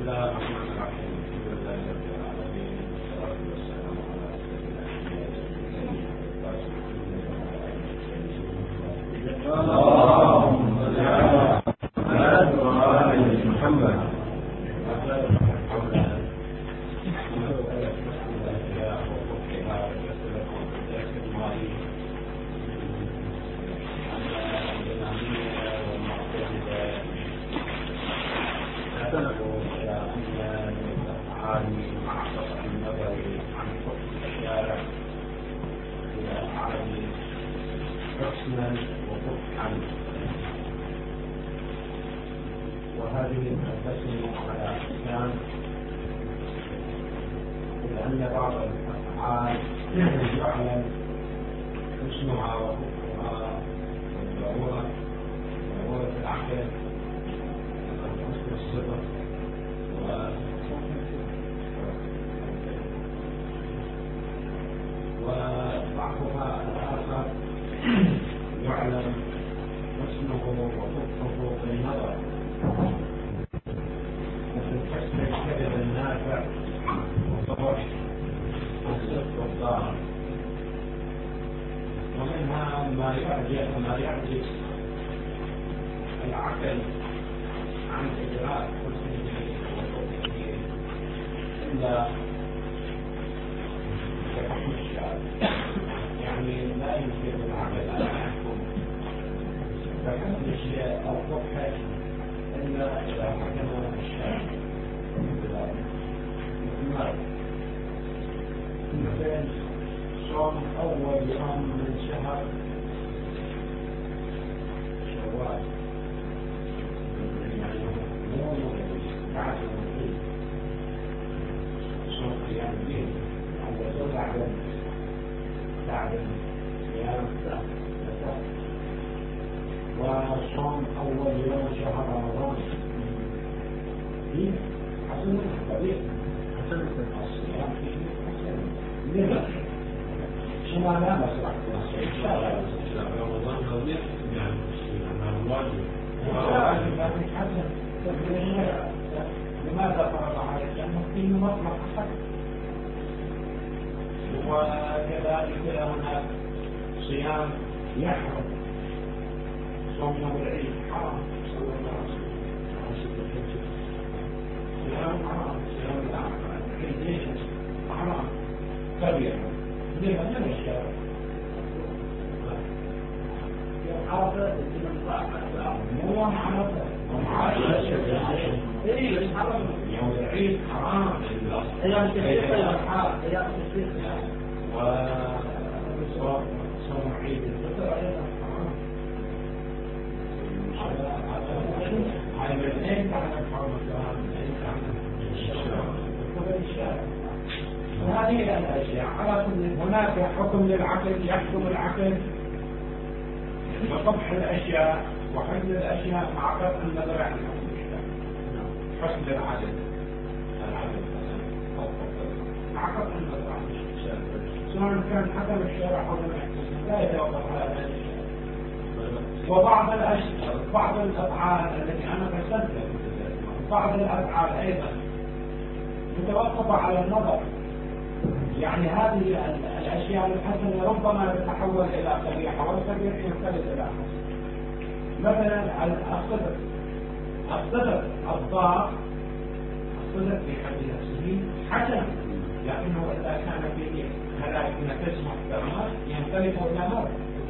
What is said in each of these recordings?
الله الرحمن الرحيم. الحمد لله رب العالمين، والصلاة والسلام على أشرف الأنبياء والمرسلين اللهم صل على محمد وعلى آل محمد. وهذه تنقسم على أقسام، لأن بعض الأفعال يعلم حسنها وكفرها والضرورة العقل وحسن الصفة وبعضها الآخر يعلم حسنه وكفره بالنظر، مثل حسن الكذب النافع والصبر والصدق والضار. ومنها ما يعجز العقل عن إدراك حسنه وكفره إلا بحكم الشارع، يعني لا يمكن العقل أن يحكم بحسن الشيء أو قبحه إلا إذا حكم الشارع بذلك. مثلا صوم أول يوم من شهر شوال، يعني مو بعد المغرب، صوم قيام الليل أو بعد قيام الساعة، وصوم أول يوم شهر رمضان فيه حسن كبير، حسن الصيام فيه حسن. لماذا؟ شما لا مسرح رمضان كبير، يعني واجب لكن حسن. لماذا فرض عليك؟ لأنه فيه مطلق حسن. وكذلك هناك صيام يحرم، صوم يوم العيد حرام، صلى الله عليه وسلم. صيام حرام، صيام العيدين حرام كبير. لما من الشارع يوم عرفة مو يوم عرفة، يوم العيد حرام، أيام التشريق وصوم عيد الفطر أيضا حرام. على الاثنين تعلم حرمتها، وهذه الأشياء على كل. هناك حكم للعقل، يحكم العقل بقبح الأشياء وحسن الأشياء مع قطع النظر عن حكم الشرع. حسن العدل مع قطع النظر عن الشرع، سواء كان حكم الشرع أو لم يحكم، لا يتوقف على هذا الشيء. بعض الأفعال التي أنا فسرت، بعض الأفعال أيضا متوقفة على النظر، يعني هذه الأشياء الحسنة ربما تتحول إلى قبيحة، والقبيح ينقلب إلى حسن. مثلا الصدق الضار، الصدق في حد نفسه حسن، لكنه إذا كان فيه هلاك نفس محترمات ينقلب إلى نار.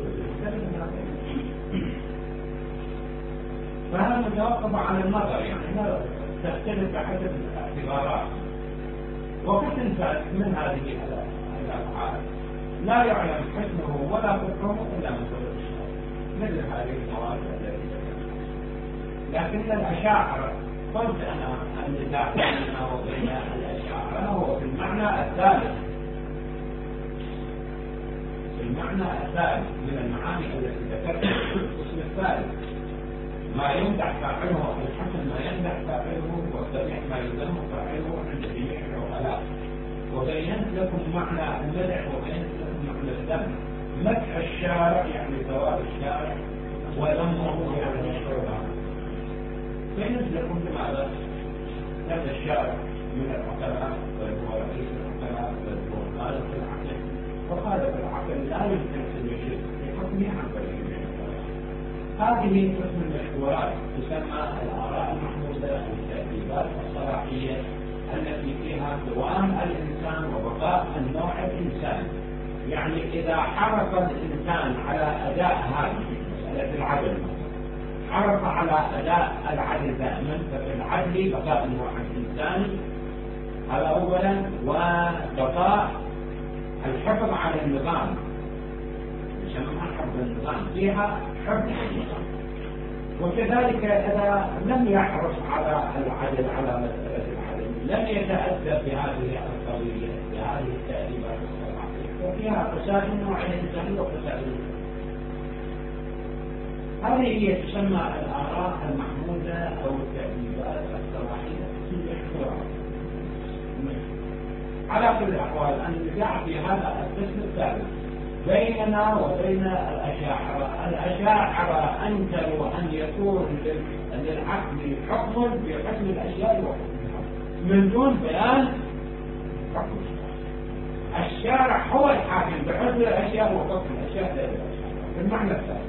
فهذا متوقف على النظر، يعني تختلف بحسب الاعتبارات. وقد ذلك من هذه الأفعال لا يعلم حسنه ولا كفره إلا من قبل الشرع، مثل هذه المواد التي ذكرت. لكن الأشاعرة، قلت أنا النزاع بيننا وبين الأشاعرة هو في المعنى الثالث، من المعاني التي ذكرتها في القسم الثالث. ما يمدح فاعله، الحسن ما يمدح فاعله، والقبيح ما يذم فاعله عند جميع العقلاء. وبينت لكم معنى المدح وبينت لكم معنى الذم. مدح الشارع يعني ثواب الشارع، وذمه يعني الشرع. بينت لكم بماذا؟ هذا الشارع من العقلاء بل هو رئيس العقلاء بل هو خالق العقل، وخالق العقل لا يمكن أن يشرك في حكمه عن طريق المشورات. هذه قسم المشورات تسمى الآراء المحمودة أو التأديبات الصلاحية التي فيها قوام الإنسان وبقاء النوع الإنساني. يعني إذا حرص الإنسان على أداء هذه مسألة العدل، حرص على أداء العدل دائما، ففي العدل بقاء النوع الإنساني هذا أولا، وبقاء الحفظ على النظام، يسمى حفظ النظام، فيها حفظ النظام. وكذلك إذا لم يحرص على العدل، على مسألة العدل، لم يتأدب بهذه القضية بهذه التأديبات الصلاحية، وفيها فساد النوع الإنساني وفساد النظام. هذه هي تسمى الآراء المحمودة أو التأديبات الصلاحية في الاحترام. على كل الأحوال النزاع في هذا القسم الثالث بيننا وبين الأشاعرة. الأشاعرة أنكروا أن يكون للعقل حكم بحكم الأشياء وحكمها من دون بيان حكم الشارع. الشارع هو الحاكم بحكم الأشياء وحكم الأشياء لا الأشياء بالمعنى الثالث،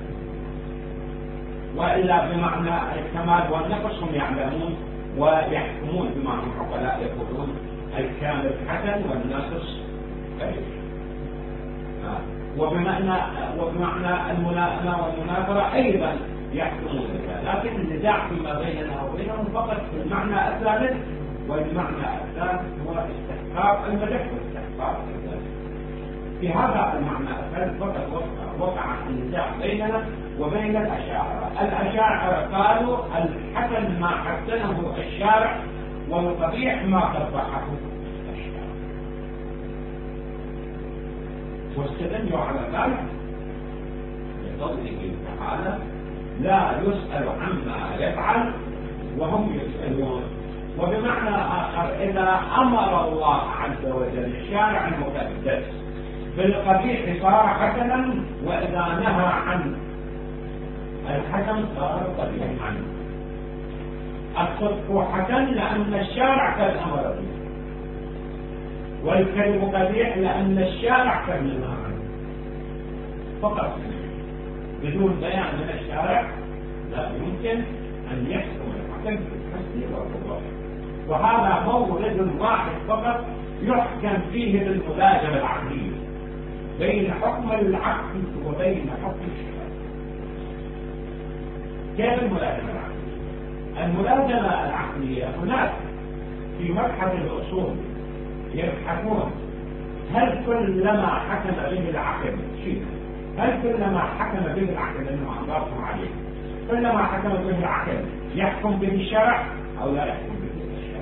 وإلا بمعنى الكمال والنقص هم يعلمون ويحكمون بمعنى العقلاء يقولون الكامل حسن والناقص كبير، وبمعنى الملائمة والمناظرة أيضا يحكمون بها. لكن النزاع فيما بيننا وبينهم فقط في المعنى الثالث، والمعنى الثالث هو استحقاق المدح واستحقاق الذات. في هذا المعنى الثالث فقط وقع النزاع بيننا وبين الأشاعرة. الأشاعرة قالوا الحسن ما حسنه الشارع والقبيح ما قبحه الشارع، واستدلوا على ذلك بقوله تعالى لا يسأل عما يفعل وهم يسألون. وبمعنى آخر إذا أمر الله عز وجل الشارع المقدس بالقبيح صار حسنا، وإذا نهى عن الحسن صار قبيحا. الصدق حسن لأن الشارع قد أمر به، والكلم قبيح لأن الشارع قد نهى عنه. فقط بدون بيان من الشارع لا يمكن أن يحكم الحكم بالحسن والقبح. وهذا مورد واحد فقط يحكم فيه بالملازمة العقلية بين حكم العقل وبين حكم الشرع. كيف الملازمة العقلية؟ الملازمة العقلية هناك في مبحث الأصول يبحثون هل كلما حكم به العقل شيء، هل كلما حكم به العقل لأنه أنظرتم عليه، كلما حكم به العقل يحكم به الشرع أو لا يحكم به الشرع؟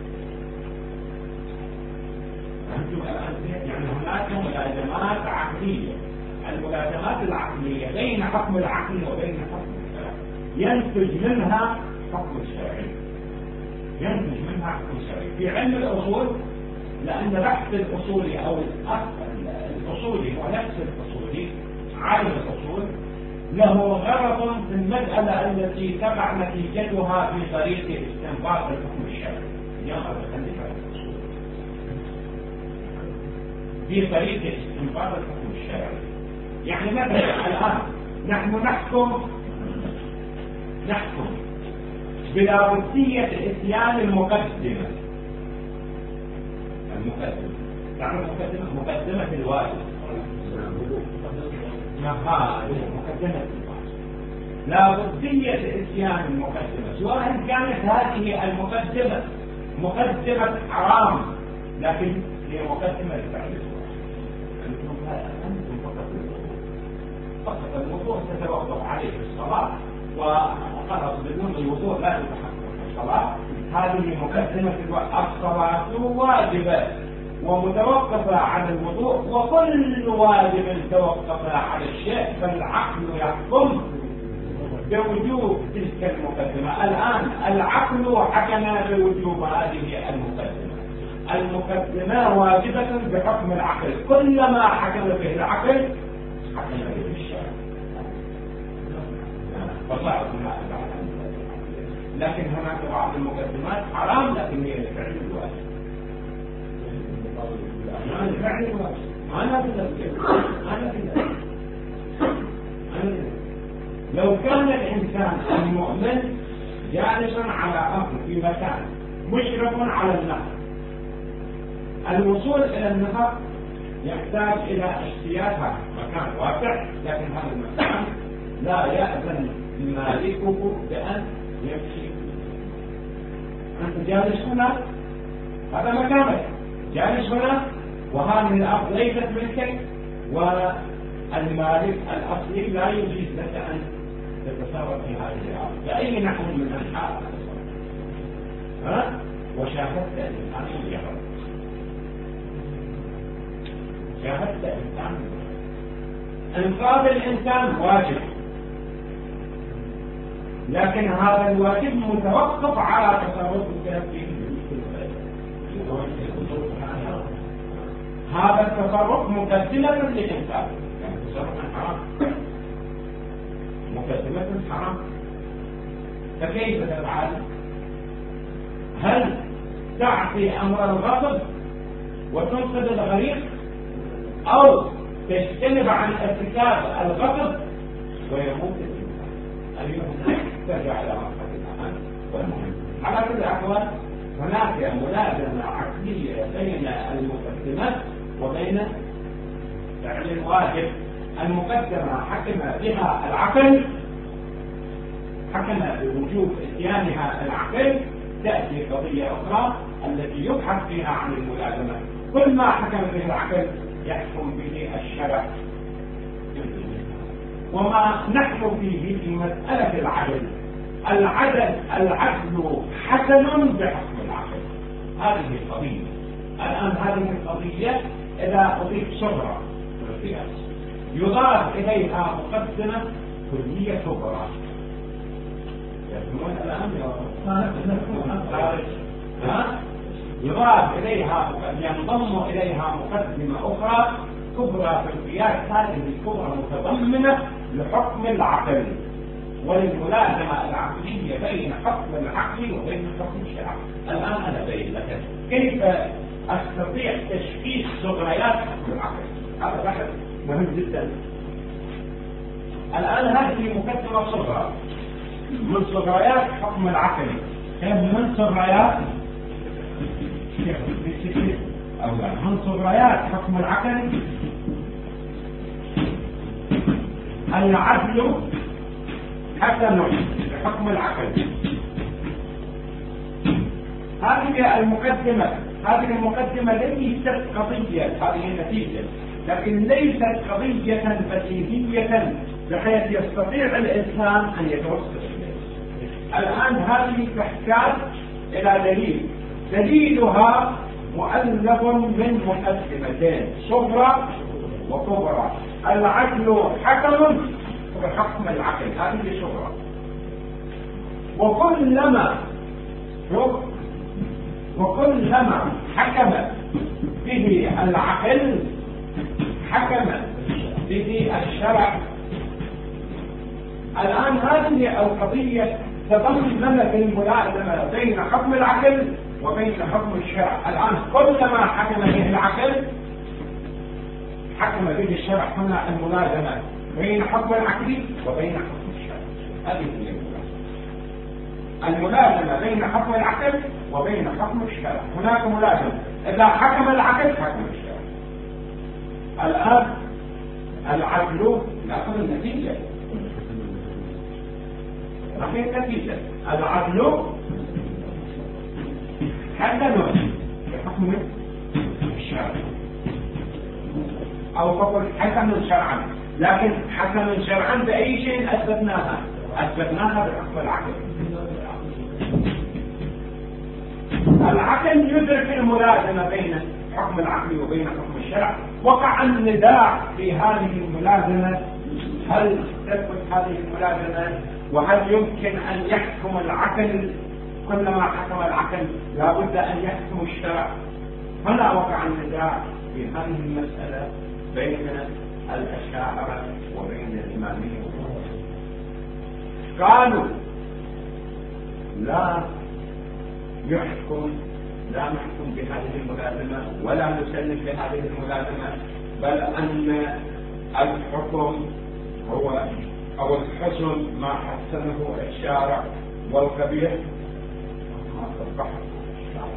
يعني هناك ملازمات عقلية. الملازمات العقلية بين حكم العقل وبين حكم الشرع ينتج منها حكم الشرعي، ينتج منها حكم الشرعي. في علم الأصول لأن بحث الأصولي أو الأصولي ونفس الأصولي عالم الأصول له غرض في المسألة التي تقع نتيجتها في طريق استنباط الحكم الشرعي. اليوم أتكلم عن الأصول في طريق استنباط الحكم الشرعي. يعني مثلا الآن نحن نحكم بلا بدية إتيان المقدمة. يعني مقدمة الواجب، مقدمة الواجب لا بدية إتيان المقدمة، سواء كانت هذه المقدمة مقدمة حرام لكن هي مقدمة لفعل الواجب. أنتم فقط الوضوء تتوقف عليه الصلاة، وخلاص بدون الوضوء لا تتحقق الصلاة. هذه مقدمة الصلاة واجبة ومتوقفة على الوضوء، وكل واجب توقف على الشيء فالعقل يحكم بوجوب تلك المقدمة. الآن العقل حكم بوجوب هذه المقدمة واجبة بحكم العقل، كلما حكم به العقل حكم به الشرع. لكن هناك بعض المقدمات حرام لكن هي لفعل الواجب. فعل الواجب أنا لو كان الإنسان المؤمن جالسا على أرض في مكان مشرف على النهر، الوصول إلى النهر يحتاج إلى اجتيازها، مكان واسع لكن هذا المكان لا يأذن مالكه بأن يمشي. أنت جالس هنا، هذا مكانك، جالس هنا وهذه الأرض ليست ملكك، والمالك الأصلي لا يجيز لك أن تتصرف في هذه الأرض بأي نحو من أنحاء وشاهدت الإنسان يحرم، شاهدت الإنسان إنقاذ الإنسان واجب، لكن هذا الواجب متوقف على تصرفك فيه. هذا التصرف مقدمة للإنسان، يعني تصرف حرام، مقدمة حرام، فكيف تفعل؟ هل تعطي أمر الغصب وتنقذ الغريق، أو تجتنب عن ارتكاب الغصب ويموت الإنسان؟ اليوم ترجع إلى مرحلة الأمان والمهم. على كل الأحوال هناك ملازمة عقلية بين المقدمات وبين فعل الواجب. المقدمة حكم بها العقل، حكم بوجوب اتيانها العقل، تأتي قضية أخرى التي يبحث فيها عن الملازمة. كل ما حكم به العقل يحكم به الشرع. وما نحن فيه في مسألة العدل، العدل حسن بحكم العقل، هذه القضية. الآن هذه القضية إذا أضيف صغرى في القياس يضاف إليها مقدمة كلية كبرى، يفهمون الآن يضاف إليها، ينضم إليها مقدمة أخرى كبرى في القياس. هذه الكبرى متضمنة لحكم العقل وللملازمة العقلية بين حكم العقل وبين حكم الشرع. الآن أنا بين لك كيف أستطيع تشخيص صغريات حكم العقل. هذا بحث مهم جدا. الآن هذه مقدمة صغرى من صغريات حكم العقل، من صغريات من صغريات حكم العقل العدل حسن بحكم العقل. هذه المقدمة ليست قضية، هذه النتيجة، لكن ليست قضية بديهية بحيث يستطيع الإنسان أن يتوصل إليه. الآن هذه تحتاج إلى دليل، دليلها مؤلف من مقدمتين صغرى وكبرى. العدل حكم بحكم العقل، هذه صغرى. وكلما حكم به العقل حكم به الشرع. الآن هذه القضية تضمنت الملازمة بين حكم العقل وبين حكم الشرع. الآن كلما حكم به العقل حكم به الشرع. هنا الملازمة بين حكم العقل وبين حكم الشرع، هذه هي الملازمة بين حكم العقل وبين حكم الشرع. هناك ملازمة، إذا حكم العقل حكم الشرع. الآن العدل نأخذ النتيجة، نأخذ النتيجة. العدل حسن بحكم الشرع، أو فقل حسن شرعا، لكن حسن شرعا بأي شيء أثبتناها بحكم العقل. العقل يدرك الملازمة بين حكم العقل وبين حكم الشرع. وقع النداء في هذه الملازمة، هل تثبت هذه الملازمة، وهل يمكن أن يحكم العقل؟ كلما حكم العقل لابد أن يحكم الشرع. هنا وقع النداء في هذه المسألة بين الأشاعرة وبين الإمامية. قالوا لا يحكم، لا نحكم بهذه الملازمة ولا نسلم بهذه الملازمة، بل أن الحكم هو أو الحسن ما حسنه الشارع، والقبيح ما قبحه الشارع.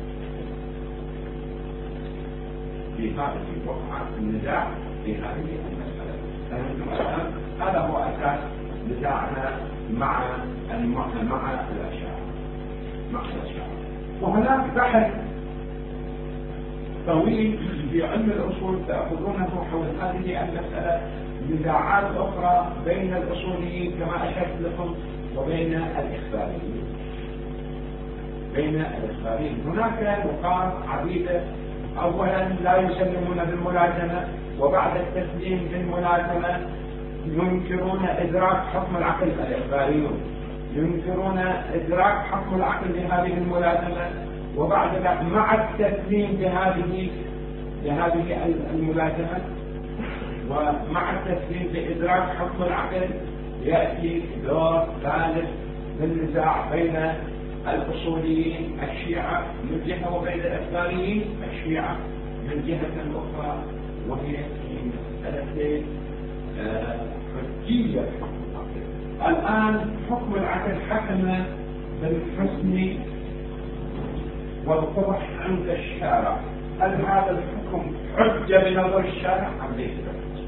في هذه وقع النزاع في هذه المسألة. هذا هو أساس نزاعنا مع الأشاعرة. وهناك بحث طويل في علم الأصول تأخذونه حول هذه المسألة، نزاعات أخرى بين الأصوليين كما أشرت لكم وبين الإخباريين. هناك نقاط عديدة. أولا لا يسلمون بالملازمة، وبعد التسليم بالملازمة ينكرون إدراك حكم العقل. الإخباريون ينكرون إدراك حكم العقل لهذه الملازمة، وبعد ذلك مع التسليم بهذه الملازمة ومع التسليم بإدراك حكم العقل يأتي دور ثالث للنزاع بين الأصوليين الشيعة من جهة وبين الإخباريين الشيعة من جهة أخرى، وهي في مسألة حجية حكم العقل. الآن حكم العقل حكم بالحسن والقبح عند الشارع. هل هذا الحكم حجة بنظر الشارع أم ليس؟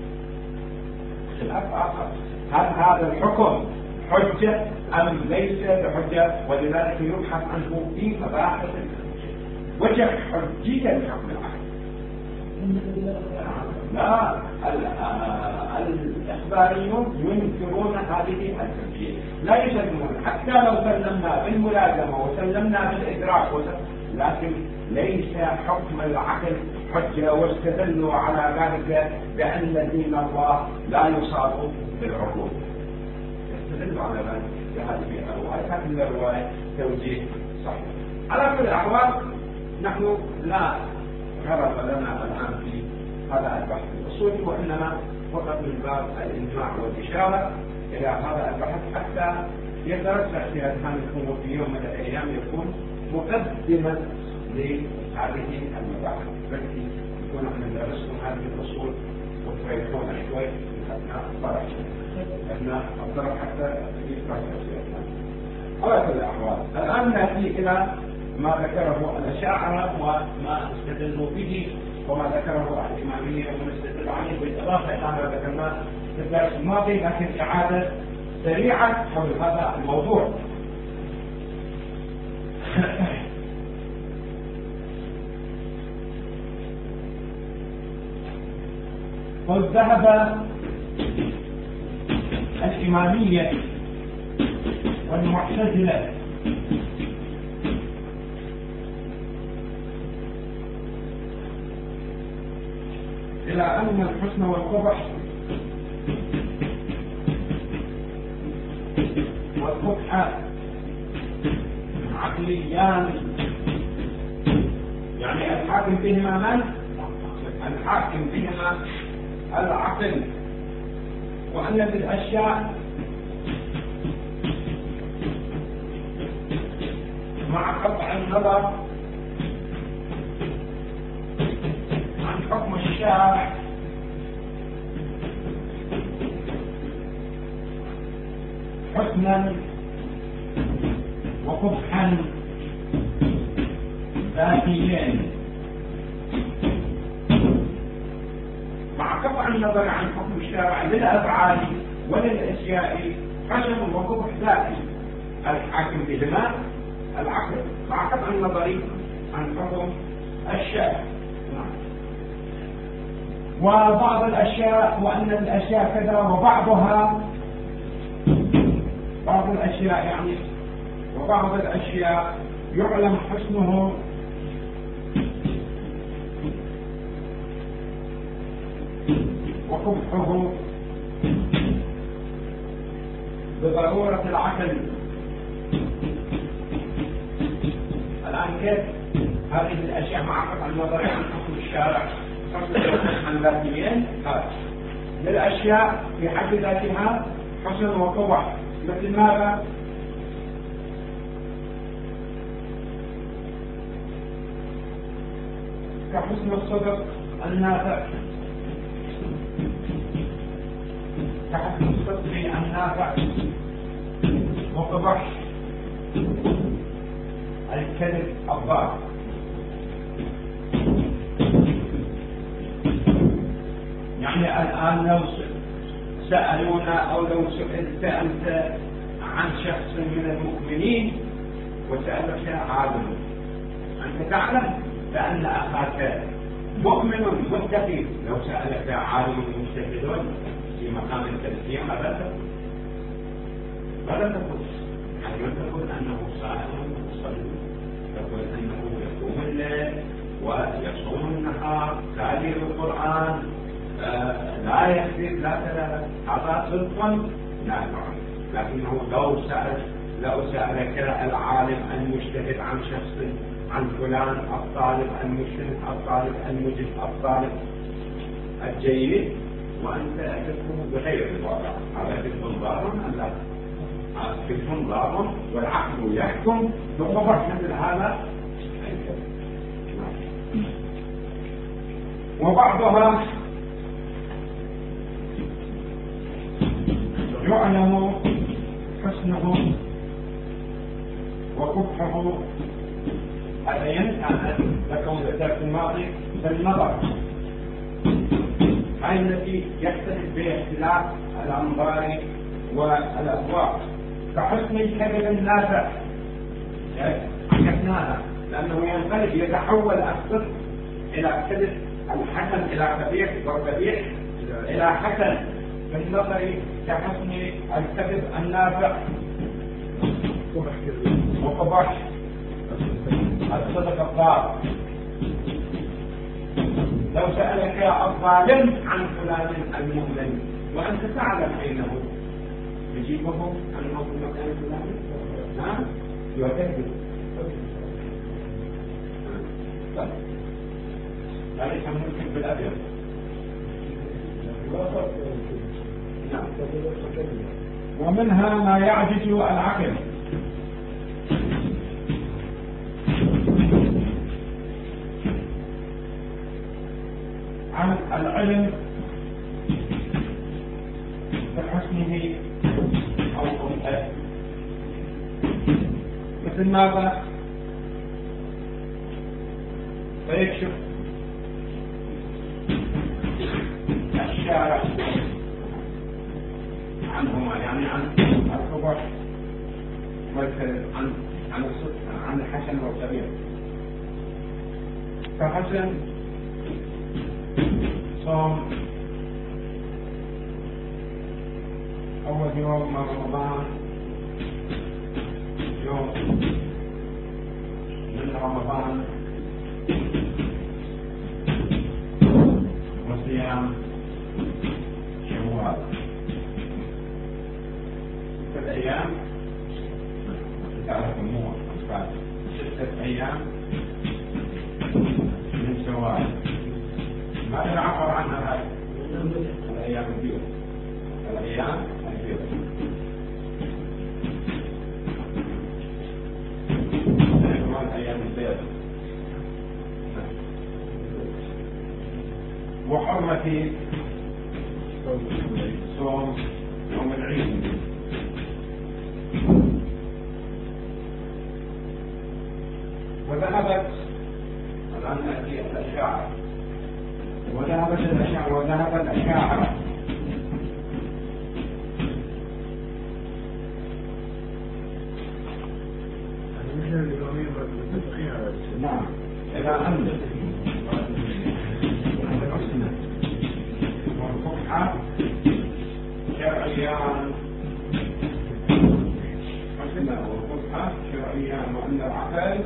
خلاف آخر. هل هذا الحكم حجة أم ليس بحجة؟ ولذلك يبحث عنه في مباحث الحجة. وجه حجية حكم العقل. لا، الإخباريون ينكرون هذه الحجية، لا يسلمون حتى لو سلمنا بالملازمة وسلمنا بالإدراك لكن ليس حكم العقل حجة، واستدلوا على ذلك بأن دين الله لا يصاب بالعقول. يستدلوا على ذلك بهذه الرواية، هذه الرواية توجيه صحيح. على كل الأحوال نحن لا غرض لنا الآن في هذا البحث الأصولي، وإنما فقط من باب الإجماع والإشارة إلى هذا البحث حتى يترسخ في أذهانكم وفي يوم من الأيام يكون مقدمة لهذه المباحث التي يكون احنا درسنا هذه الأصول وتريحون شوي أثناء الطرح حتى يفرح أسئلتنا. على كل الأحوال الآن نأتي إلى ما ذكره الأشاعرة وما استدلوا به وما ذكره الإمامية ونستدل عليه، بالإضافة إلى ما ذكرناه في الدرس الماضي، لكن إعادة سريعة حول هذا الموضوع. قد ذهب الإمامية والمعتزلة إلى أن الحسن والقبح والقبح عقليان، يعني الحاكم بهما من؟ الحاكم بهما العقل، وأن بالأشياء مع قطع النظر عن حكم الشارع حسنا وقبحا ذاتيين، مع قطع النظر عن حكم الشارع للأفعال وللأشياء حسن وقبح ذاتي. الحاكم بهما العقل مع قطع النظر عن حكم الشارع. وبعض الأشياء وأن الأشياء كذا وبعضها، بعض الأشياء يعني وبعض الأشياء يعلم حسنه وقبحه بضرورة العقل. الآن كيف هذه الأشياء مع قطع النظر عن حكم الشارع عن ذاتيين؟ للأشياء في حد ذاتها حسن وقبح، مثل ماذا؟ كحسن الصدق النافع، كحسن الصدق النافع، وقبح الكذب الضار. يعني الآن لو سألونا أو لو سئلت أنت عن شخص من المؤمنين وسألك عالم، أنت تعلم بأن أخاك مؤمن متقي، لو سألك عالم مجتهد في مقام التزكية ماذا تقول؟ يعني من تقول أنه صائم مصلي، تقول أنه يقوم الليل ويصوم النهار، تالي القرآن، لا يكذب، لا كذا، هذا صدق لا نعلم. لكنه لو سألك العالم المجتهد عن شخص، عن فلان الطالب المجتهد الطالب المجد الطالب الجيد، وأنت تكون بغير الواقع، هذا كذب ضار أم لا؟ كذب ضار، والعقل يحكم بقبح مثل هذا الكذب. وبعضها يعلم حسنه وقبحه، هذا ينفع لكم ذكر الماضي بالنظر، هاي التي يختلف بها اختلاف الأنظار والأذواق. كحسن الكذب النافع حكتناها، لأنه ينقلب يتحول الصدق إلى كذب الحسن إلى قبيح والقبيح إلى حسن في النظر، كحسن الكذب النافع وقبح الصدق الضار. لو سألك الظالم عن فلان المؤمن وأنت تعلم أنه تجيبه أنه في مكان فلان، يكذب. ذلك ممكن بالأبيض. ومنها ما يعجز العقل عن العلم بحسنه أو قبحه، مثل ماذا؟ فيكشف الشارع عنهما، يعني عن القبح والكذب، عن الصدق، عن الحسن والقبيح. فحسن صوم أول يوم من رمضان، يوم من رمضان، وصيام شوال 6 أيام، تعرفون 6 أيام من شوال. ما يعبر عنها هذه الأيام البيض، الأيام البيض. الأيام البيض. وحرمة صوم يوم العيد. وذهبت الآن نأتي الأشاعرة، وذهب الأشاعرة نعم إلى أن الحسنى والقبحة شرعيان، حسنى والقبحة شرعيان، وأن العقل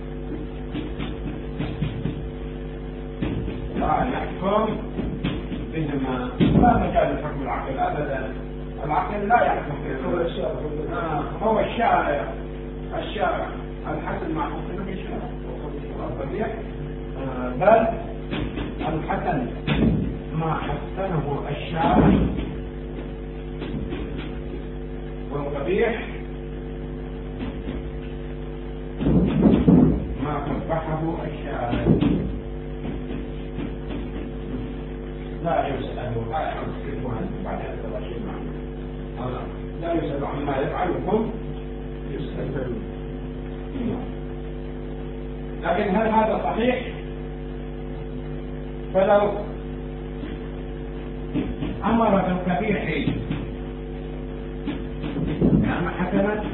لا يحكم بهما، لا مجال لحكم العقل أبدا. العقل لا يحكم بهما، هو الشارع الحسن مع حسنه الشارع والقبيح، بل الحسن ما حسنه الشارع والقبيح ما قبحه الشارع. لا يسأل عن كلمة بعد هذا شيء معنى لا يسأل عما يفعل وهم يسألون. لكن هل هذا صحيح؟ فلو أمر بالقبيح كان حسنا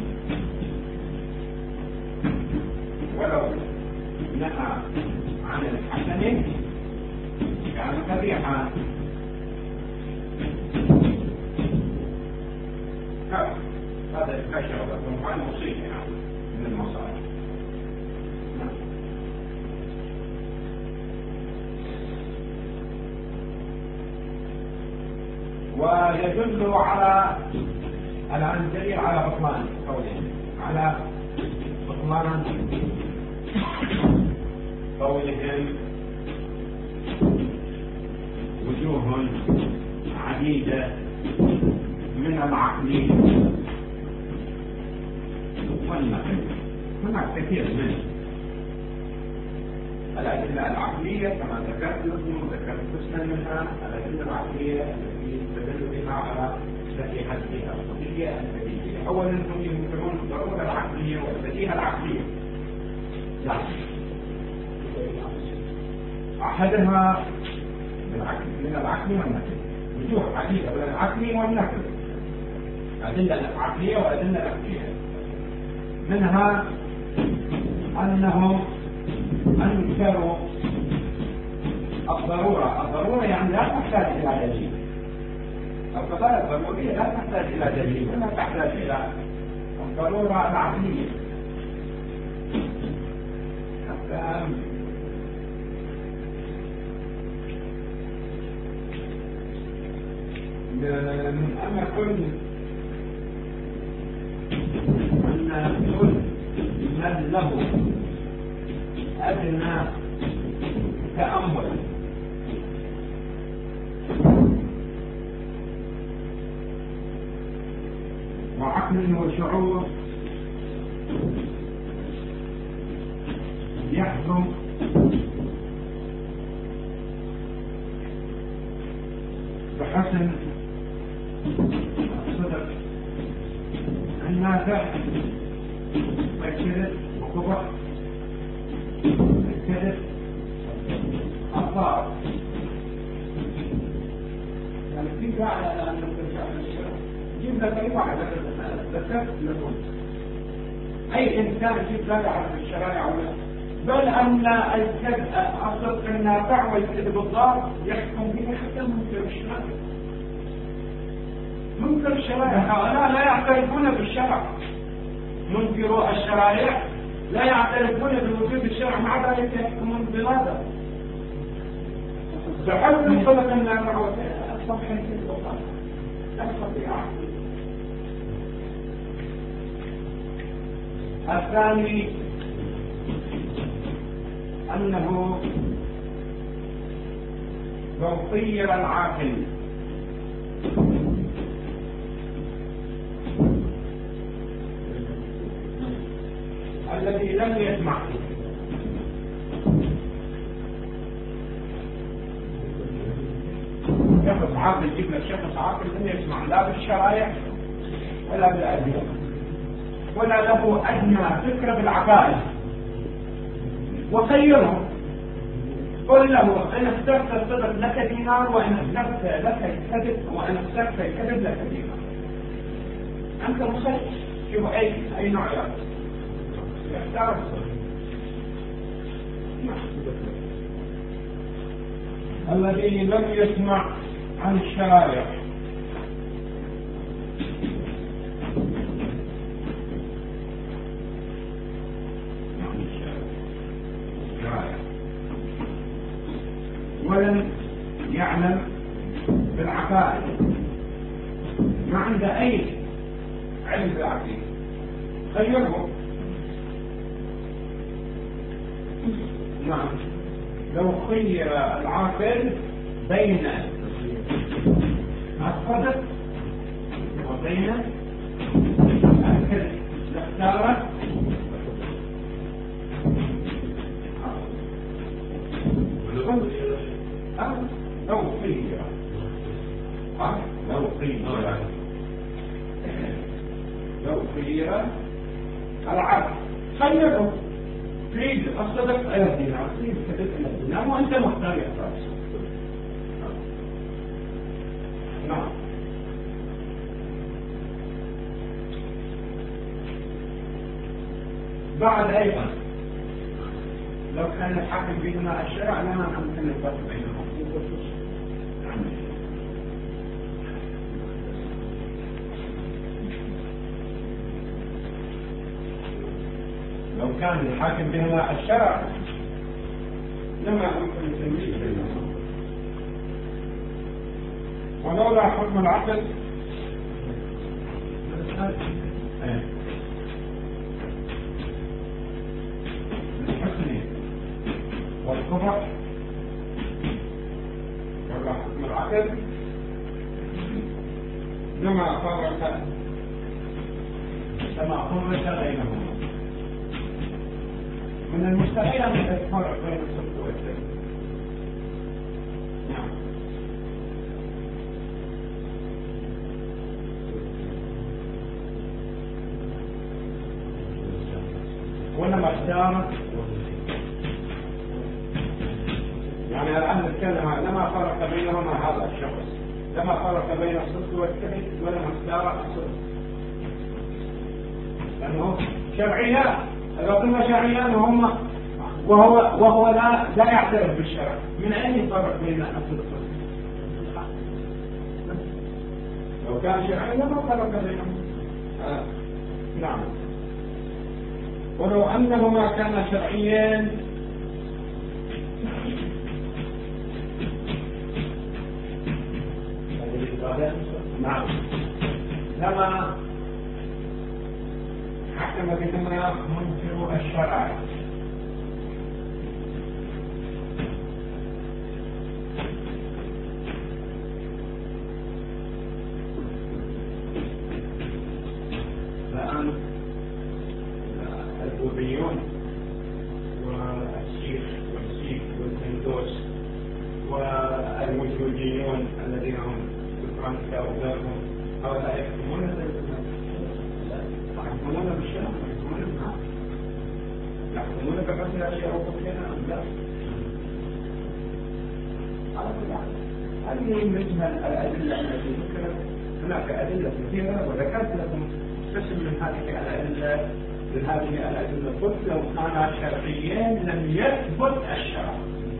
ولو نهى عن الحسن كان قبيحا. هذا البشر والقرآن مصيب من المصائب. ويدل على الدليل على بطلان قولهم على بطلان قولهم وجوه عديدة من العقل والنقل. هناك كثير من الأدلة العقلية كما ذكرت لكم وذكرت قسما منها الأدلة العقلية التي تدل بها على صحيحتها الصحية البديهية. أولا هم ينكرون الضرورة العقلية والبديهة العقلية. أحدها من العقل والنقل، وجوه عديدة من العقل والنقل، أدلة عقلية وأدلة نقلية. منها أنهم أنكروا الضرورة يعني لا تحتاج إلى دليل. القضايا الضرورية لا تحتاج إلى دليل ولا تحتاج إلى الضرورة العقلية. حتى أنا كل أن كل من له أدنى تأمل وعقل وشعور يحرم بحسن الصدق النافع والكذب وقبح الكذب الضار. يعني في داعي أن نرجع للشرع. جيب لك أي واحد ذكرت لكم أي إنسان جيب لا يعرف الشرائع ولا بل أن الصدق النافع والكذب الضار يحكم به حتى منكر الشرائع. منكر الشرائع هؤلاء لا يعترفون بالشرع. منكروا الشرائع لا يعترفون بوجود الشرع مع ذلك يحكمون بماذا؟ بحسب صدق النافع والصفح الكذب والضار. لا يستطيع. الثاني أنه لو خير العاقل الذي لم يسمع شخص عاقل، يجيب لك شخص عاقل لم يسمع لا بالشرائع ولا بالأدلة ولا له أدنى فكرة بالعقائد، وخيره قل له إن اخترت الصدق لك دينار وإن اخترت لك الكذب وإن اخترت الكذب لك دينار. أنت مخير، شوف أي نوع يختار الصدق. الذي لم يسمع عن الشرائع ولم يعلم بالعقائد، ما عنده أي علم بالعقيدة، خيره. نعم، لو خير العاقل بين الصدق وبين الكذب لاختار لو خير لو خير العبد خيره تريد الصدق إلى الدينار، تريد الكذب إلى الدينار، وأنت مختار يا فارس. نعم. بعد أيضا لو كان الحاكم بهما الشرع لما أمكن الفرق بينهم. لو كان الحاكم بهما الشرع لما أمكن التمييز بينهم، ولولا حكم العقل الحسن والقبح، لولا حكم العقل لما فرق بينهم. من المستحيل أن يتفرق بين الصدق والكذب. نعم. ولما اختار يعني الآن نتكلم عن لما فرق بينهما هذا الشخص، لما فرق بين الصدق والكذب ولما اختار الصدق، لأنه شرعيات. لو قلنا شرعيان وهو لا يعترف بالشرع، من أين يفرق بين الصدق والكذب؟ لو كان شرعيا لما فرق بينهم. نعم. ولو أنهما كانا شرعيين نعم لما حكم بهما منكر الشرع. الآن البوذيون والسيخ والهندوس والوجوديون الذين هم في فرنسا وغيرهم هؤلاء يحكمون بالشرع، يحكمون بحسن الأشياء وقتلنا أم لا؟ على كل حال هذه من الأدلة التي ذكرت. هناك أدلة كثيرة وذكرت لكم قسم من هذه الأدلة. قلت لو كانا شرعيين لم يثبت الشرع.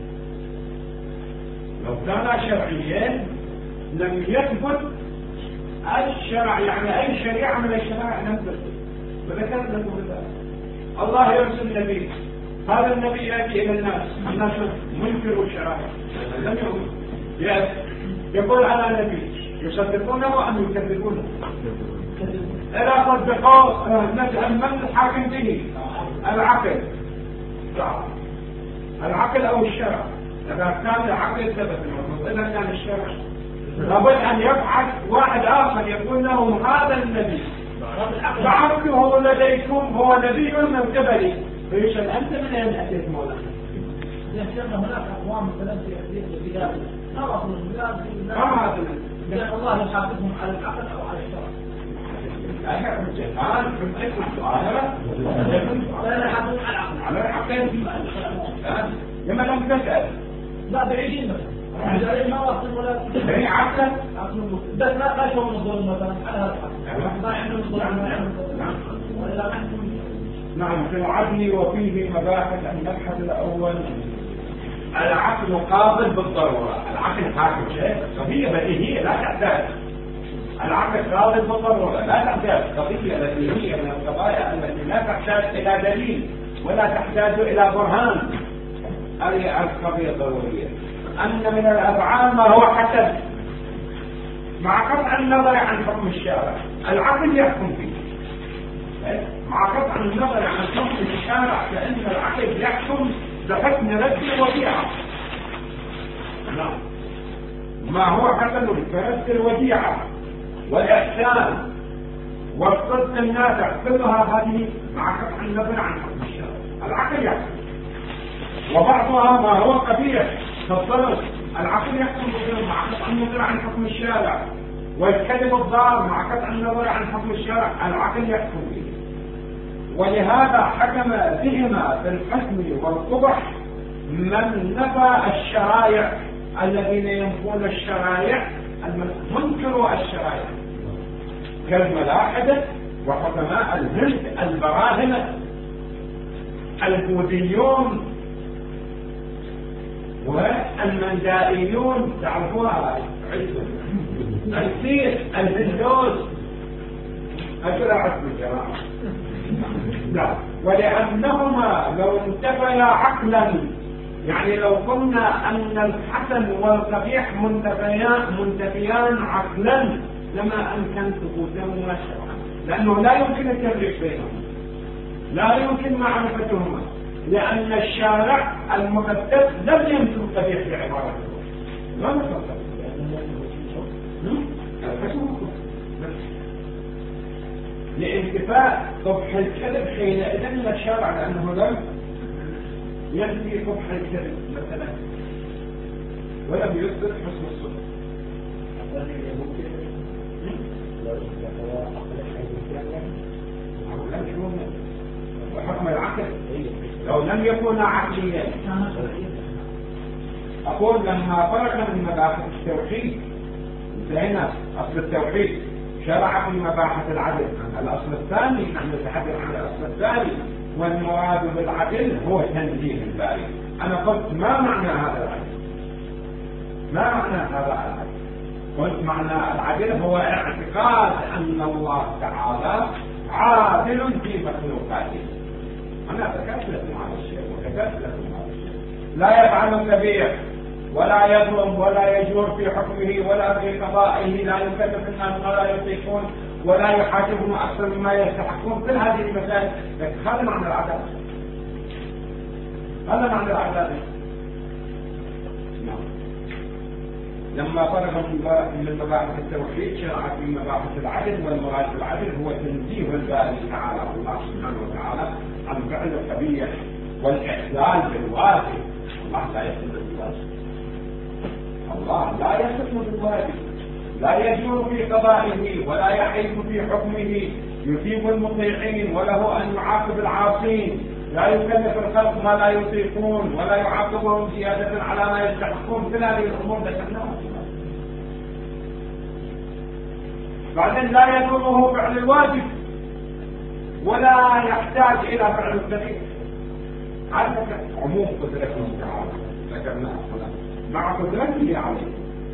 لو كانا شرعيين لم يثبت الشرع، يعني أي شريعة من الشرائع لم تثبت. وذكرت لكم ذلك. الله يرسل نبي، هذا النبي يأتي إلى الناس منكر الشرائع لم يؤمن، يقول أنا نبي، يصدقونه أم يكذبونه؟ إذا صدقوا نسأل من الحاكم به؟ العقل أو الشرع؟ إذا كان العقل ثبت المفروض، إذا كان الشرع لابد أن يبحث واحد آخر يقول له هذا النبي بعثته لديكم هو نبي من قبلي، فيسأل أنت من أين أتيت مولانا؟ يا شيخ هناك أقوام مثلا في البلاد نرى من البلاد لأن الله يحاسبهم على العقل أو على الشرع. لا يحكم الجهال في أي الظاهرة لا يحاسبون على العقل لما لم تسأل لا بعيدين مثلا ما وصل ولا يعني عقل بس لا يشوفون الظلم مثلا على هذا الحق ما عندهم الظلم ولا نحكم. نعم. في العدل وفيه مباحث. المبحث الأول العقل قابل بالضرورة. العقل حاكم شيء قضية بديهية لا تحتاج. العقل قابل بالضرورة لا تحتاج. قضية بديهية من القضايا التي لا تحتاج إلى دليل ولا تحتاج إلى برهان. هذه القضية ضرورية. أن من الأفعال ما هو حسب مع قطع النظر عن حكم الشارع. العقل يحكم فيه مع قطع النظر عن حكم الشارع، لأن العقل يحكم بحكم رد الوديعة. نعم. ما هو حسن كرد الوديعة والإحسان والصدق النافع، كلها هذه مع قطع النظر عن حكم الشارع. العقل يحكم. وبعضها ما هو قبيح كالظلم. العقل يحكم بهم مع قطع النظر عن حكم الشارع. والكذب الضار مع قطع النظر عن حكم الشرع العقل يحكم به. ولهذا حكم بهما في الحكم والقبح من نفى الشرائع، الذين ينفون الشرائع منكروا الشرائع كالملاحدة وحكماء الهند البراهنة البوذيون والمندائيون، تعرفوها السيخ الهندوس، أجل عزم الجماعة. لا، ولأنهما لو انتفيا عقلا، يعني لو قلنا أن الحسن والقبيح منتفيان عقلا لما أمكن ثبوتهما شرعا، لأنه لا يمكن التفريق بينهما، لا يمكن معرفتهما، لأن الشارع المكتب لم يمسك القبيح بعبارته، لا نفرق لانتفاء قبح الكذب حينئذ لا الشارع، لأنه لم ينفي قبح الكذب مثلا ولم يثبت حسن الصدق. وحكم العقل لو لم يكون عقليا، أقول لما فرق من مباحث التوحيد انتهينا أصل التوحيد، شرع في مباحث العدل الأصل الثاني، نحن نتحدث عن الأصل الثاني، والمراد بالعدل هو تنزيه الباري. أنا قلت ما معنى هذا العدل؟ ما معنى هذا العدل؟ قلت معنى العدل هو اعتقاد أن الله تعالى عادل في مخلوقاته. أنا ذكرت لكم هذا الشيء وكتبت لكم هذا الشيء. لا يفعل كبير ولا يظلم ولا يجور في حكمه ولا في قضائه، لا يكلف الناس ولا يطيقون ولا يحاسبهم أكثر مما يستحقون. كل هذه المسائل هذا معنى العدالة، هذا معنى العدالة. لما فرغ من مباحث التوحيد شرع في مباحث العدل، والمراد بالعدل هو تنزيه الباري تعالى الله سبحانه وتعالى عن فعل القبيح والإحلال بالواجب. الله لا يحل بالواجب، الله لا يحل بالواجب، لا يجور في قضائه ولا يحيد في حكمه، يثيب المطيعين وله أن يعاقب العاصين، لا يكلف الخلق ما لا يطيقون ولا يعاقبهم زيادة على ما يستحقون. كل هذه الأمور ذكرناها. بعدين لا يضره فعل الواجب ولا يحتاج إلى فعل الكثير. على عموم قدرته تعالى ذكرناها مع قدرته عليه.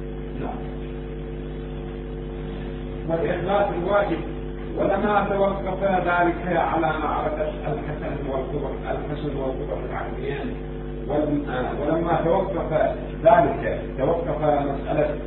والإخلاص الواجب، ولما توقف ذلك على معرفة الحسن والقبح العقليان، ولما توقف ذلك توقف مسألة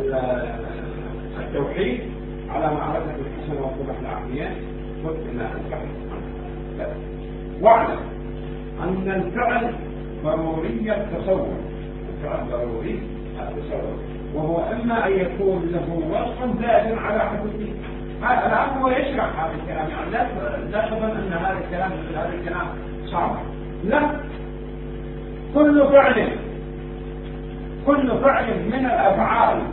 التوحيد على معرفة الحسن والقبح العقليان، قلت إن الفعل واعلم أن الفعل ضروري التصور، الفعل ضروري التصور، وهو إما أن يكون له وصف زائد على حدوثه. الآن هو يشرح هذا الكلام، يعني لا تظن أن هذا الكلام مثل هذا الكلام صعب، لا، كل فعل من الأفعال،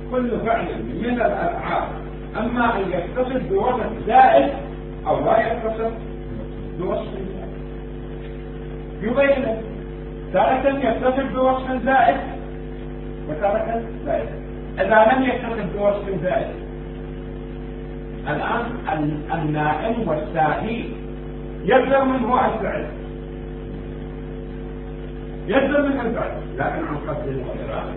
أما أن يتصف بوصف زائد أو لا يتصف بوصف زائد يبين. تارة يتصف بوصف زائد وتارة زائد. إذا لم يتصف بوصف زائد، الآن النائم والساهي يلزم منه الفعل، لكن عن قصد وإرادة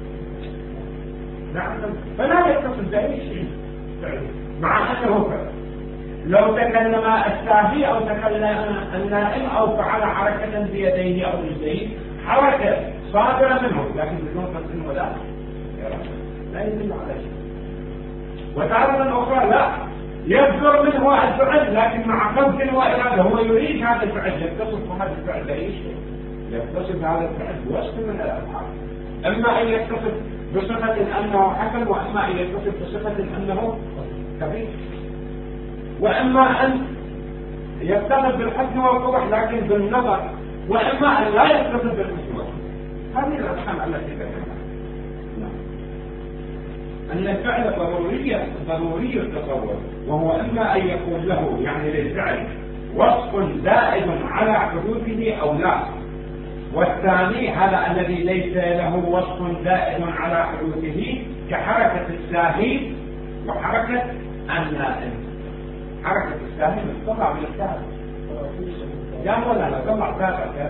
فلا يتصل بأي شيء مع أنه فعل. لو تكلم الساهي أو تكلم النائم أو فعل حركة بيديه أو رجليه، حركة صادرة منه لكن بدون قصد ولا لا يدل على شيء. وتارة أخرى لا، يصدر منه الفعل لكن مع قصد وإرادة، هو يريد هذا الفعل، يتصف هذا الفعل بأي شيء، يتصف هذا الفعل بوصف من الأفعال، إما أن يتصف بصفة أنه حسن، وإما أن يتصف بصفة أنه كبير، وإما أن يتصف بالحسن والقبح لكن بالنظر، وإما أن لا يتصف بالحسن والقبح. هذه الأقسام التي ذكرناها. أن الفعل ضروري التصور، وهو إما أن يكون له يعني للفعل وصف زائد على حدوثه أو لا، والثاني هذا الذي ليس له وصف زائد على حدوثه كحركة الساهي وحركة النائم. حركة الساهي تطلع من الكتاب جاب ولا لا؟ طلع كتاب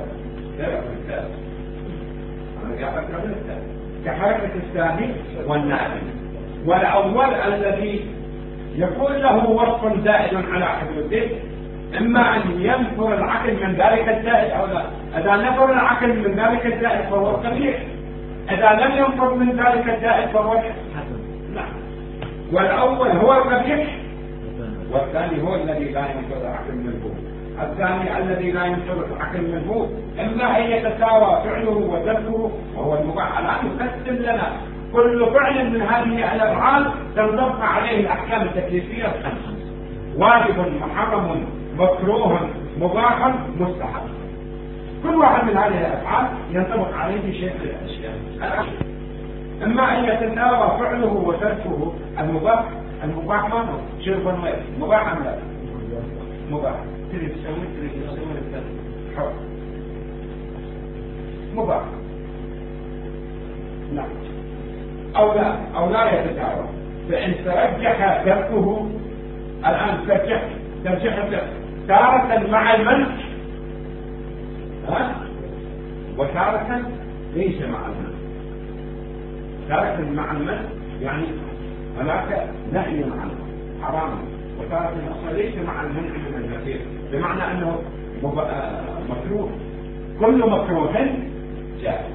كحركة الساهي والنائم. والأول الذي يكون له وصف زائد على حدوثه، إما أن ينفر العقل من ذلك الزائد أو لا. إذا نفر العقل من ذلك الزائد فهو قبيح، إذا لم ينفر من ذلك الزائد فهو حسن. نعم. والأول هو القبيح، والثاني هو الذي لا ينفر العقل منه. الثاني الذي لا ينفر العقل منه إما أن يتساوى فعله وتركه وهو المباح. الآن يقسم لنا كل فعل من هذه الأفعال تنطبق عليه الأحكام التكليفية الخمسة: واجب، محرم، مكروه، مباح، مستحب. كل واحد من هذه الأفعال ينطبق عليه شيء من الأشياء. إما أن يتساوى فعله وتركه. المباح ما هو شرب الماء مباح أم لا؟ مباح. تريد تسوي حر مباح. نعم. أو لا يتساوى. فإن ترجح تركه، الآن ترجح تارة مع المنع وتارة ليس مع المنع. تارة مع المنع يعني هناك نهي عنه حرام، وتارة أخرى ليس مع المنع من النكير، بمعنى أنه مكروه. كل مكروه جائز.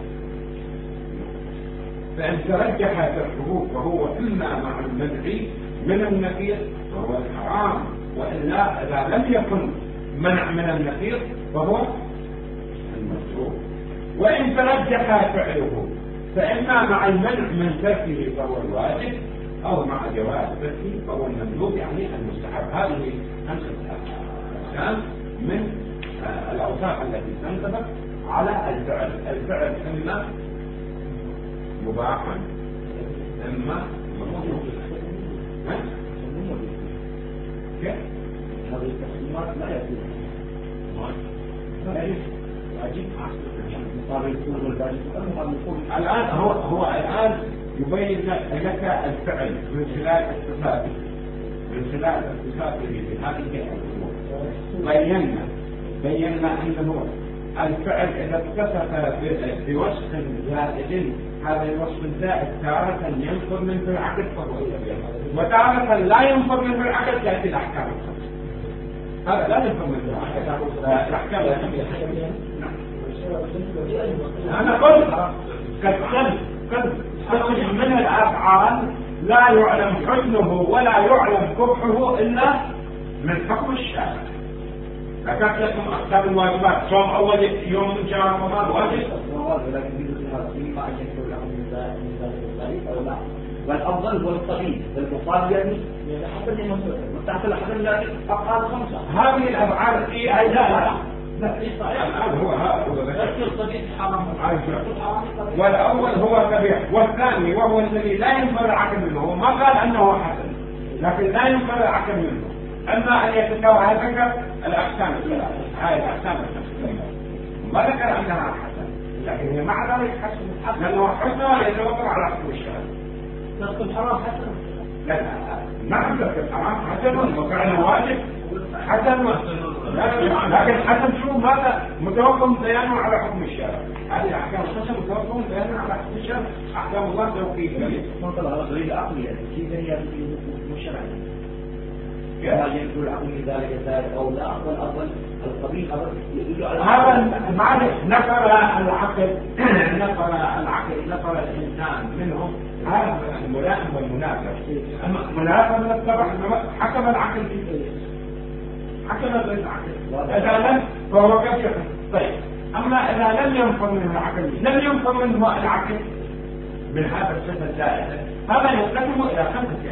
فإن ترجح تركه فهو إما مع المنع من النكير فهو الحرام، وإلا إذا لم يكن منع من النكير فهو المكروه. وإن ترجح فعله فإما مع المنع من تركه فهو الواجب، أو مع جواز تركه فهو المندوب يعني المستحب. هذه خمسة أقسام من الأوصاف التي تنطبق على الفعل. الفعل إما مباحا إما مكروه. هذه التقسيمات لا يجوز الآن هو الآن يبين لك الفعل من خلال اتصاله بهذه الأمور. بينا أنه الفعل إذا اتصف بوصف زائد، هذا الوصف الزائد تارة ينفر منه العقل فهو كبير، وتارة لا ينفر منه العقل تأتي الأحكام الخمسة. هذا لا ينفر منه الأحكام الخمسة. أنا قلت قد من الأفعال لا يعلم حسنه ولا يعلم قبحه إلا من حكم الشارع. ذكرت لكم أقسام الواجبات: صوم أول يوم من شهر رمضان واجب، والأفضل هو الطبيب المقابل يعني حسن تحت الحسن الذي أفعال خمسة. هذه الأفعال في أي لا والأول هو قبيح، والثاني وهو الذي لا ينفر العقل منه. ما قال أنه حسن، لكن لا ينفر العقل منه. أما أن يتساوى هذا الأقسام الثلاثة، هاي الأقسام الثلاثة ما ذكر أنها حسن، لكن هي مع ذلك حسن لأنه حسن يتوقع على حكم الشرع. ترك الحرام حسن؟ لا نعم، ترك الحرام حسن وفعله واجب حسن، لكن حسن شو ماذا متوقف بيانه على حكم الشرع. هذه الأحكام الخمسة متوقف بيانه على حكم الشرع. أحكام الله توقيفية. منطلق على دليل عقلي يعني كيف هي في حكم الشرع؟ هل يدل العقل من ذلك الزائد أو لا؟ والأفضل القبيح هذا معلش نفر العقل نفر الإنسان منهم. هذا الملائم والمنافر. المنافر من الطبع حكم العقل في حكم العقل. إذا لم فهو كبير. طيب، أما إذا لم ينفر منه العقل، لم ينفر منه العقل من هذا الصفة الزائدة، هذا ينقسم إلى خمسة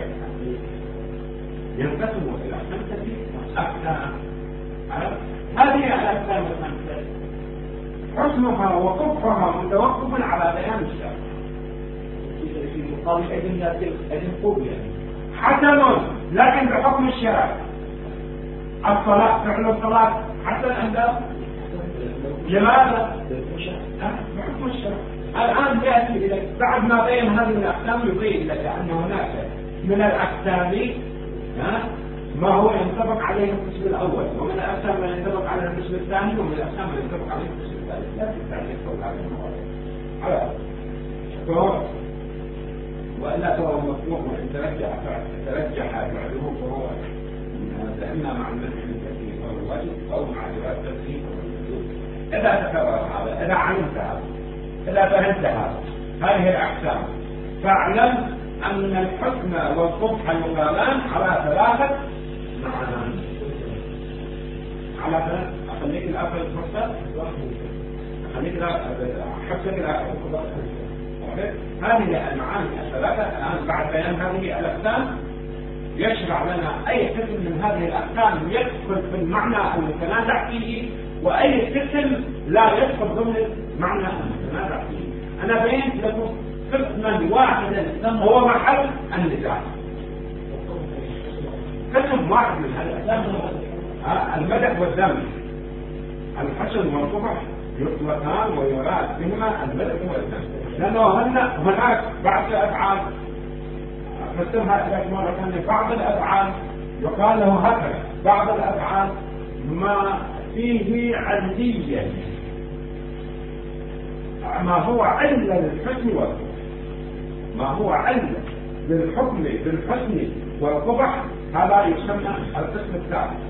أقسام. هذه الأقسام الخمسة حسنها وقبحها متوقف على بيان الشرع. القاضي أذن قوي يعني حسن، لكن بحكم الشرع الصلاة، فعل الصلاة حسن عندهم. لماذا؟ بحكم الشرع. الآن يأتي إليك بعد ما بين هذه الأقسام يبين لك أن هناك من الأقسام ما هو ينطبق عليه القسم الأول، ومن الأقسام ما ينطبق على القسم الثاني، ومن الأقسام ما ينطبق عليه القسم الثالث. لا تستعجل فوق هذه المواضيع على وإلا فهو مطلوب وإن ترجح فعله فهو إما مع المنع من تكليف أو الواجب أو مع جواز التكليف أو الوجوب. إذا تكرر هذا، إذا علمت هذا، إذا فهمت هذا، هذه الأقسام، فاعلم أن الحكم والقبح يقالان على ثلاثة معنى. على ثلاثة. أخليك الآخر الفرصة، أخليك حفظك الآخر. هذه المعاني الثلاثة الآن بعد بيان هذه الأقسام يشرع لنا أي قسم من هذه الأقسام يدخل في المعنى المتنازع فيه، وأي قسم لا يدخل ضمن المعنى المتنازع فيه. أنا بينت لكم قسما واحدا هو محل النزاع، قسم واحد من هذه الأقسام، المدح والذم، الحسن والقبح يطلقان ويراد بهما المدح والذم، لأنه هناك بعض الأفعال قسمها إلى مرة ثانية. بعض الأفعال يقال له هكذا، بعض الأفعال ما فيه علية، ما هو علة للحسن والقبح، ما هو علة للحكم بالحسن والقبح، هذا يسمى القسم الثالث.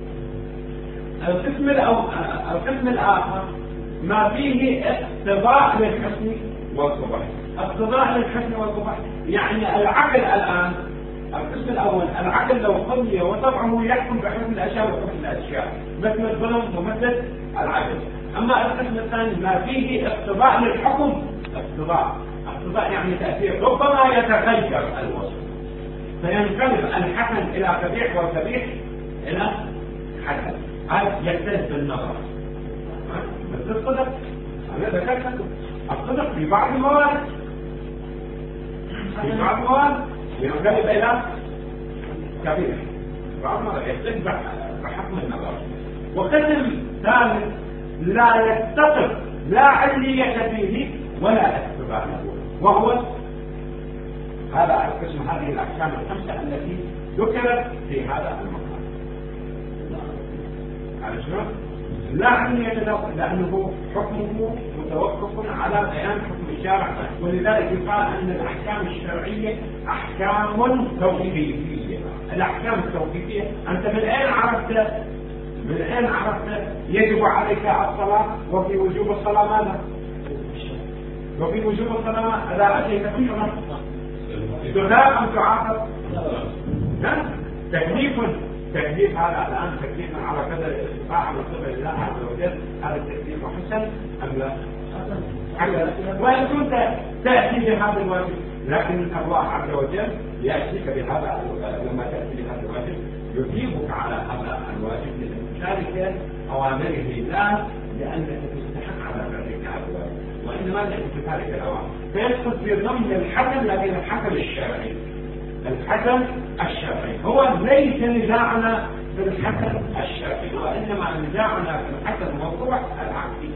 القسم الآخر ما فيه اقتضاء للحسن والقبح. اقتضاء للحسن والقبح يعني العقل الآن، القسم الأول العقل لو قضي وطبعه يحكم بحسن الأشياء وحسن الأشياء مثل الظلم ومثل العدل. أما القسم الثاني ما فيه اقتضاء للحكم، اقتضاء يعني تأثير، ربما يتغير الوصف فينقلب الحسن إلى قبيح والقبيح إلى حسن، هذا يختلف بالنظر. مثل الصدق، أنا ذكرت الصدق في بعض الموارد، ينقلب إلى كبير، بعض الموارد يختلف بحكم النظر. وقسم ثالث لا يتفق لا علية فيه ولا اقتضاء له، وهو هذا القسم، هذه الأحكام الخمسة التي ذكرت في هذا المقام. على شنو؟ لا علية له لأنه حكمه متوقف على بيان حكم الشارع، ولذلك يقال أن الأحكام الشرعية أحكام توقيفية. الأحكام التوقيفية أنت من أين عرفت يجب عليك الصلاة وفي وجوب الصلاة ماذا؟ وفي وجوب الصلاة لا أتيت بشرط تذاب أم تعاقب؟ تكليف هذا الآن تكليف على قدر الاستطاعة من قبل الله عز وجل، هذا التكليف حسن أم لا؟ وإن كنت تأتي بهذا الواجب، لكن الله عز وجل يأتيك بهذا، لما تأتي بهذا الواجب يجيبك على هذا الواجب لإمتثالك أوامره لا لأنك تستحق على ذلك هذا الواجب، وإنما لإمتثالك الأوامر، فيدخل في ضمن الحكم، لكن الحكم الشرعي. الحكم الشرعي هو ليس نزاعنا في الحكم الشرعي، وإنما نزاعنا في الحكم والقبح العقلي.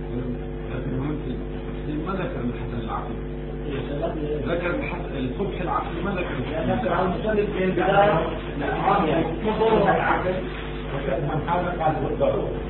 ما ذكر الحسن العقلي؟ ذكر القبح العقلي ما ذكر؟ على المسلم في البداية العقل ومن هذا قال بالضرورة.